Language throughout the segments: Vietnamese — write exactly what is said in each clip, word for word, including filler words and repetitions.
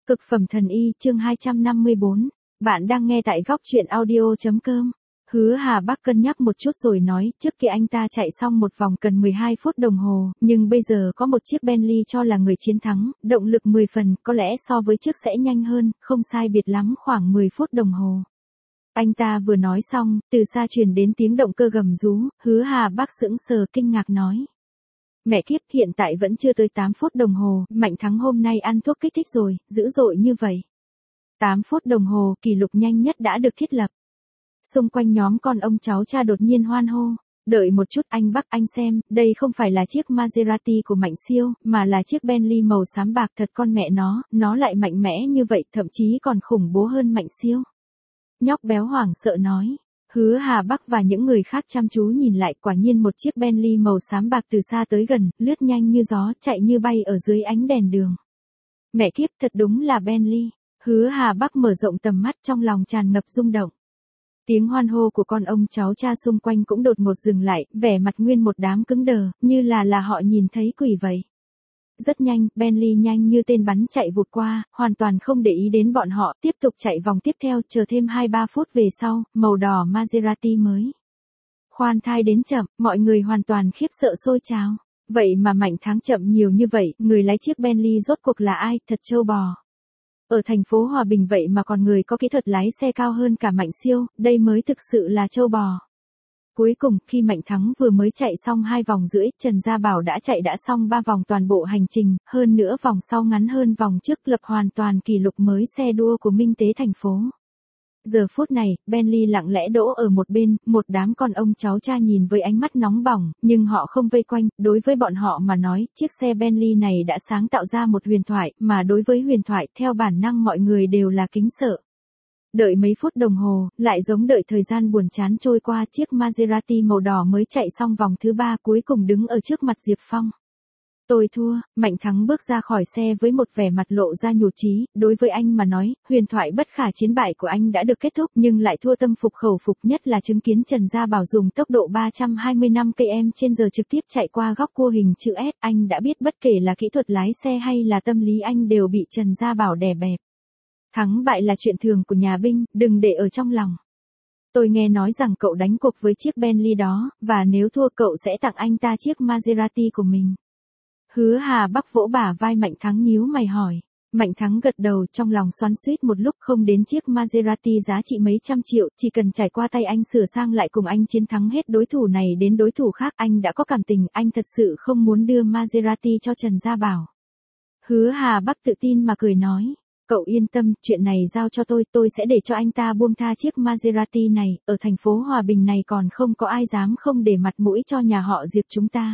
Cực phẩm thần y chương hai trăm năm mươi bốn. Bạn đang nghe tại góc truyện audio.com. Hứa Hà Bắc cân nhắc một chút rồi nói, trước kia anh ta chạy xong một vòng cần mười hai phút đồng hồ, nhưng bây giờ có một chiếc Bentley cho là người chiến thắng, động lực mười phần, có lẽ so với trước sẽ nhanh hơn, không sai biệt lắm khoảng mười phút đồng hồ. Anh ta vừa nói xong, từ xa truyền đến tiếng động cơ gầm rú, Hứa Hà Bắc sững sờ kinh ngạc nói. Mẹ kiếp, hiện tại vẫn chưa tới tám phút đồng hồ, Mạnh Thắng hôm nay ăn thuốc kích thích rồi, dữ dội như vậy. tám phút đồng hồ, kỷ lục nhanh nhất đã được thiết lập. Xung quanh nhóm con ông cháu cha đột nhiên hoan hô. Đợi một chút anh Bắc, anh xem, đây không phải là chiếc Maserati của Mạnh Siêu, mà là chiếc Bentley màu xám bạc, thật con mẹ nó, nó lại mạnh mẽ như vậy, thậm chí còn khủng bố hơn Mạnh Siêu. Nhóc béo hoảng sợ nói. Hứa Hà Bắc và những người khác chăm chú nhìn lại, quả nhiên một chiếc Bentley màu xám bạc từ xa tới gần, lướt nhanh như gió, chạy như bay ở dưới ánh đèn đường. Mẹ kiếp, thật đúng là Bentley. Hứa Hà Bắc mở rộng tầm mắt, trong lòng tràn ngập rung động. Tiếng hoan hô của con ông cháu cha xung quanh cũng đột ngột dừng lại, vẻ mặt nguyên một đám cứng đờ, như là là họ nhìn thấy quỷ vậy. Rất nhanh, Bentley nhanh như tên bắn chạy vụt qua, hoàn toàn không để ý đến bọn họ, tiếp tục chạy vòng tiếp theo, chờ thêm hai ba phút về sau, màu đỏ Maserati mới. Khoan thai đến chậm, mọi người hoàn toàn khiếp sợ sôi trào. Vậy mà Mạnh Thắng chậm nhiều như vậy, người lái chiếc Bentley rốt cuộc là ai, thật trâu bò. Ở thành phố Hòa Bình vậy mà còn người có kỹ thuật lái xe cao hơn cả Mạnh Siêu, đây mới thực sự là trâu bò. Cuối cùng, khi Mạnh Thắng vừa mới chạy xong hai vòng rưỡi, Trần Gia Bảo đã chạy đã xong ba vòng toàn bộ hành trình, hơn nữa vòng sau ngắn hơn vòng trước, lập hoàn toàn kỷ lục mới xe đua của Minh Tế thành phố. Giờ phút này, Bentley lặng lẽ đỗ ở một bên, một đám con ông cháu cha nhìn với ánh mắt nóng bỏng, nhưng họ không vây quanh, đối với bọn họ mà nói, chiếc xe Bentley này đã sáng tạo ra một huyền thoại, mà đối với huyền thoại, theo bản năng mọi người đều là kính sợ. Đợi mấy phút đồng hồ, lại giống đợi thời gian buồn chán trôi qua, chiếc Maserati màu đỏ mới chạy xong vòng thứ ba, cuối cùng đứng ở trước mặt Diệp Phong. Tôi thua, Mạnh Thắng bước ra khỏi xe với một vẻ mặt lộ ra nhụt chí, đối với anh mà nói, huyền thoại bất khả chiến bại của anh đã được kết thúc, nhưng lại thua tâm phục khẩu phục, nhất là chứng kiến Trần Gia Bảo dùng tốc độ ba trăm hai mươi lăm ki lô mét trên giờ trực tiếp chạy qua góc cua hình chữ S, anh đã biết bất kể là kỹ thuật lái xe hay là tâm lý anh đều bị Trần Gia Bảo đè bẹp. Thắng bại là chuyện thường của nhà binh, đừng để ở trong lòng. Tôi nghe nói rằng cậu đánh cuộc với chiếc Bentley đó, và nếu thua cậu sẽ tặng anh ta chiếc Maserati của mình. Hứa Hà Bắc vỗ bả vai Mạnh Thắng nhíu mày hỏi. Mạnh Thắng gật đầu, trong lòng xoắn xuýt một lúc, không đến chiếc Maserati giá trị mấy trăm triệu, chỉ cần trải qua tay anh sửa sang lại cùng anh chiến thắng hết đối thủ này đến đối thủ khác, anh đã có cảm tình, anh thật sự không muốn đưa Maserati cho Trần Gia Bảo. Hứa Hà Bắc tự tin mà cười nói. Cậu yên tâm, chuyện này giao cho tôi, tôi sẽ để cho anh ta buông tha chiếc Maserati này, ở thành phố Hòa Bình này còn không có ai dám không để mặt mũi cho nhà họ Diệp chúng ta.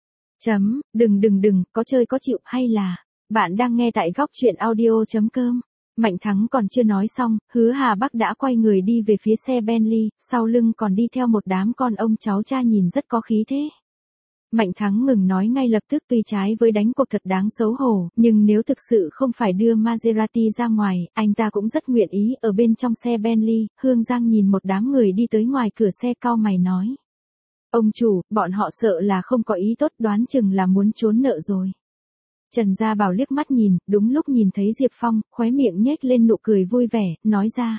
Chấm, đừng đừng đừng, có chơi có chịu, hay là, bạn đang nghe tại góc truyện audio.com. Mạnh Thắng còn chưa nói xong, Hứa Hà Bắc đã quay người đi về phía xe Bentley, sau lưng còn đi theo một đám con ông cháu cha nhìn rất có khí thế. Mạnh Thắng ngừng nói ngay lập tức, tuy trái với đánh cuộc thật đáng xấu hổ, nhưng nếu thực sự không phải đưa Maserati ra ngoài, anh ta cũng rất nguyện ý. Ở bên trong xe Bentley, Hương Giang nhìn một đám người đi tới ngoài cửa xe, cau mày nói. Ông chủ, bọn họ sợ là không có ý tốt, đoán chừng là muốn trốn nợ rồi. Trần Gia Bảo liếc mắt nhìn, đúng lúc nhìn thấy Diệp Phong, khóe miệng nhếch lên nụ cười vui vẻ, nói ra.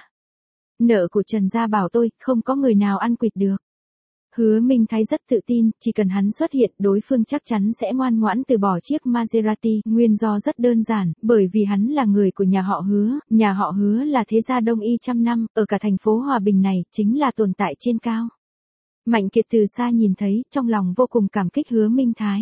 Nợ của Trần Gia Bảo tôi, không có người nào ăn quỵt được. Hứa Minh Thái rất tự tin, chỉ cần hắn xuất hiện, đối phương chắc chắn sẽ ngoan ngoãn từ bỏ chiếc Maserati, nguyên do rất đơn giản, bởi vì hắn là người của nhà họ Hứa, nhà họ Hứa là thế gia đông y trăm năm, ở cả thành phố Hòa Bình này, chính là tồn tại trên cao. Mạnh Kiệt từ xa nhìn thấy, trong lòng vô cùng cảm kích Hứa Minh Thái.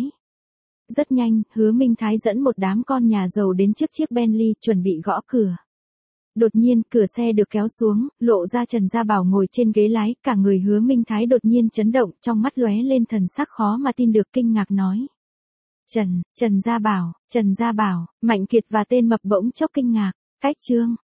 Rất nhanh, Hứa Minh Thái dẫn một đám con nhà giàu đến trước chiếc Bentley, chuẩn bị gõ cửa. Đột nhiên, cửa xe được kéo xuống, lộ ra Trần Gia Bảo ngồi trên ghế lái, cả người Hứa Minh Thái đột nhiên chấn động, trong mắt lóe lên thần sắc khó mà tin được, kinh ngạc nói. Trần, Trần Gia Bảo, Trần Gia Bảo, Mạnh Kiệt và tên mập bỗng chốc kinh ngạc, cách chương.